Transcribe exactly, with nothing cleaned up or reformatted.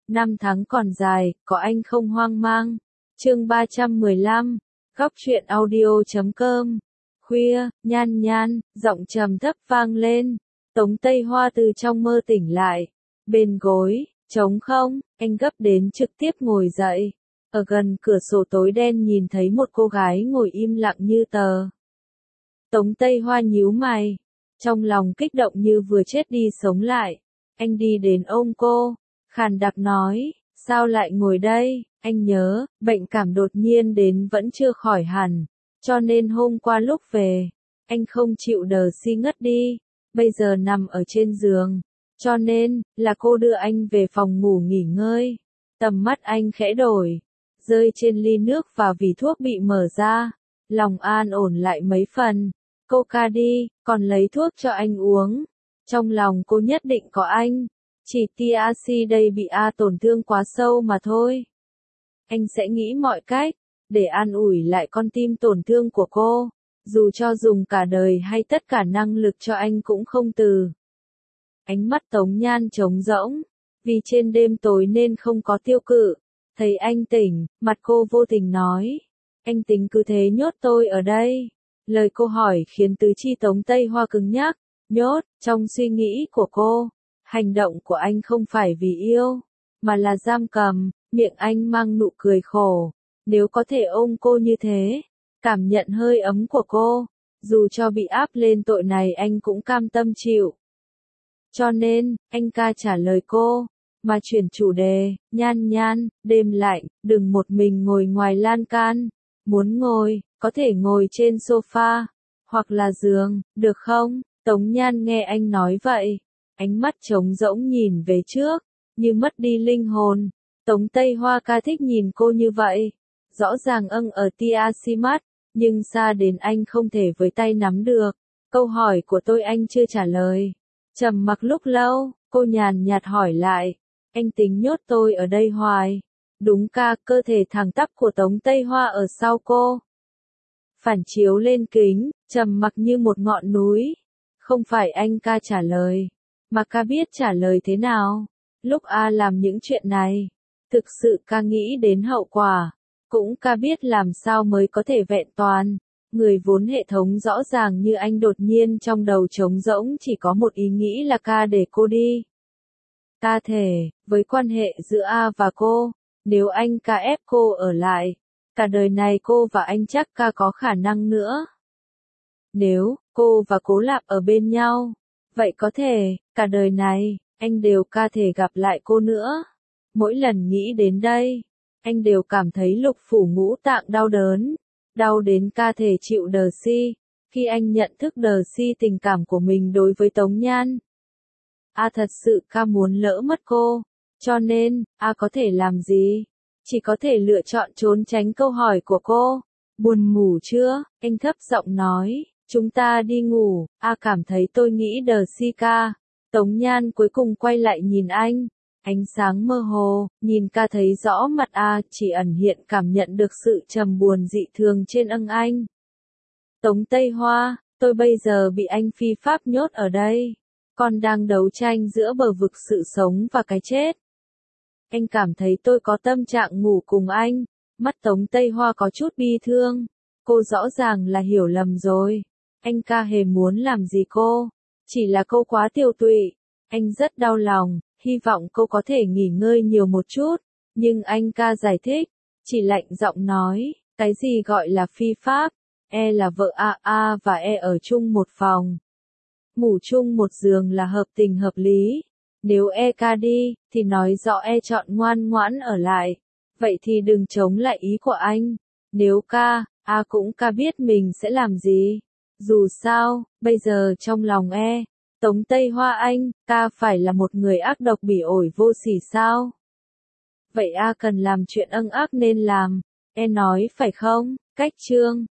Năm tháng còn dài, có anh không hoang mang. Chương ba trăm mười lăm, góc truyện audio chấm com. Khuya, nhan nhan, giọng trầm thấp vang lên. Tống Tây Hoa từ trong mơ tỉnh lại. Bên gối, trống không, anh gấp đến trực tiếp ngồi dậy. Ở gần cửa sổ tối đen nhìn thấy một cô gái ngồi im lặng như tờ. Tống Tây Hoa nhíu mày, trong lòng kích động như vừa chết đi sống lại. Anh đi đến ôm cô, khàn đặc nói, sao lại ngồi đây? Anh nhớ, bệnh cảm đột nhiên đến vẫn chưa khỏi hẳn, cho nên hôm qua lúc về, anh không chịu đờ si ngất đi, bây giờ nằm ở trên giường, cho nên, là cô đưa anh về phòng ngủ nghỉ ngơi. Tầm mắt anh khẽ đổi, rơi trên ly nước và vỉ thuốc bị mở ra, lòng an ổn lại mấy phần. Cô ca đi, còn lấy thuốc cho anh uống. Trong lòng cô nhất định có anh, chỉ tia axi đây bị A tổn thương quá sâu mà thôi. Anh sẽ nghĩ mọi cách, để an ủi lại con tim tổn thương của cô, dù cho dùng cả đời hay tất cả năng lực cho anh cũng không từ. Ánh mắt Tống Nhan trống rỗng, vì trên đêm tối nên không có tiêu cự. Thấy anh tỉnh, mặt cô vô tình nói, anh tính cứ thế nhốt tôi ở đây. Lời cô hỏi khiến tứ chi Tống Tây Hoa cứng nhắc, nhốt, trong suy nghĩ của cô, hành động của anh không phải vì yêu, mà là giam cầm, miệng anh mang nụ cười khổ. Nếu có thể ôm cô như thế, cảm nhận hơi ấm của cô, dù cho bị áp lên tội này anh cũng cam tâm chịu. Cho nên, anh ca trả lời cô, mà chuyển chủ đề, nhan nhan, đêm lạnh, đừng một mình ngồi ngoài lan can. Muốn ngồi, có thể ngồi trên sofa, hoặc là giường, được không? Tống Nhan nghe anh nói vậy, ánh mắt trống rỗng nhìn về trước, như mất đi linh hồn. Tống Tây Hoa ca thích nhìn cô như vậy, rõ ràng âng ở tia si mắt, nhưng xa đến anh không thể với tay nắm được. Câu hỏi của tôi anh chưa trả lời. Trầm mặc lúc lâu, cô nhàn nhạt hỏi lại, anh tính nhốt tôi ở đây hoài. Đúng ca, cơ thể thẳng tắp của Tống Tây Hoa ở sau cô. Phản chiếu lên kính, trầm mặc như một ngọn núi. Không phải anh ca trả lời, mà ca biết trả lời thế nào. Lúc A làm những chuyện này, thực sự ca nghĩ đến hậu quả. Cũng ca biết làm sao mới có thể vẹn toàn. Người vốn hệ thống rõ ràng như anh đột nhiên trong đầu trống rỗng chỉ có một ý nghĩ là ca để cô đi. Ca thể, với quan hệ giữa A và cô, nếu anh ca ép cô ở lại, cả đời này cô và anh chắc ca có khả năng nữa. Nếu cô và Cố Lạp ở bên nhau, vậy có thể, cả đời này, anh đều ca thể gặp lại cô nữa. Mỗi lần nghĩ đến đây, anh đều cảm thấy lục phủ ngũ tạng đau đớn, đau đến ca thể chịu đờ si, khi anh nhận thức đờ si tình cảm của mình đối với Tống Nhan. A thật sự ca muốn lỡ mất cô, cho nên, A có thể làm gì? Chỉ có thể lựa chọn trốn tránh câu hỏi của cô. Buồn ngủ chưa? Anh thấp giọng nói, chúng ta đi ngủ. A cảm thấy tôi nghĩ đờ si ca. Tống Nhan cuối cùng quay lại nhìn anh. Ánh sáng mơ hồ, nhìn ca thấy rõ mặt A, chỉ ẩn hiện cảm nhận được sự trầm buồn dị thường trên âng anh. Tống Tây Hoa, tôi bây giờ bị anh phi pháp nhốt ở đây. Con đang đấu tranh giữa bờ vực sự sống và cái chết. Anh cảm thấy tôi có tâm trạng ngủ cùng anh. Mắt Tống Tây Hoa có chút bi thương. Cô rõ ràng là hiểu lầm rồi. Anh ca hề muốn làm gì cô. Chỉ là cô quá tiêu tụy. Anh rất đau lòng, hy vọng cô có thể nghỉ ngơi nhiều một chút. Nhưng anh ca giải thích, chỉ lạnh giọng nói, cái gì gọi là phi pháp. E là vợ A A và E ở chung một phòng. Ngủ chung một giường là hợp tình hợp lý. Nếu E ca đi, thì nói rõ E chọn ngoan ngoãn ở lại. Vậy thì đừng chống lại ý của anh. Nếu ca, A cũng ca biết mình sẽ làm gì. Dù sao, bây giờ trong lòng E, Tống Tây Hoa anh, ca phải là một người ác độc bỉ ổi vô sỉ sao? Vậy A cần làm chuyện âng ác nên làm. E nói phải không? Cách chương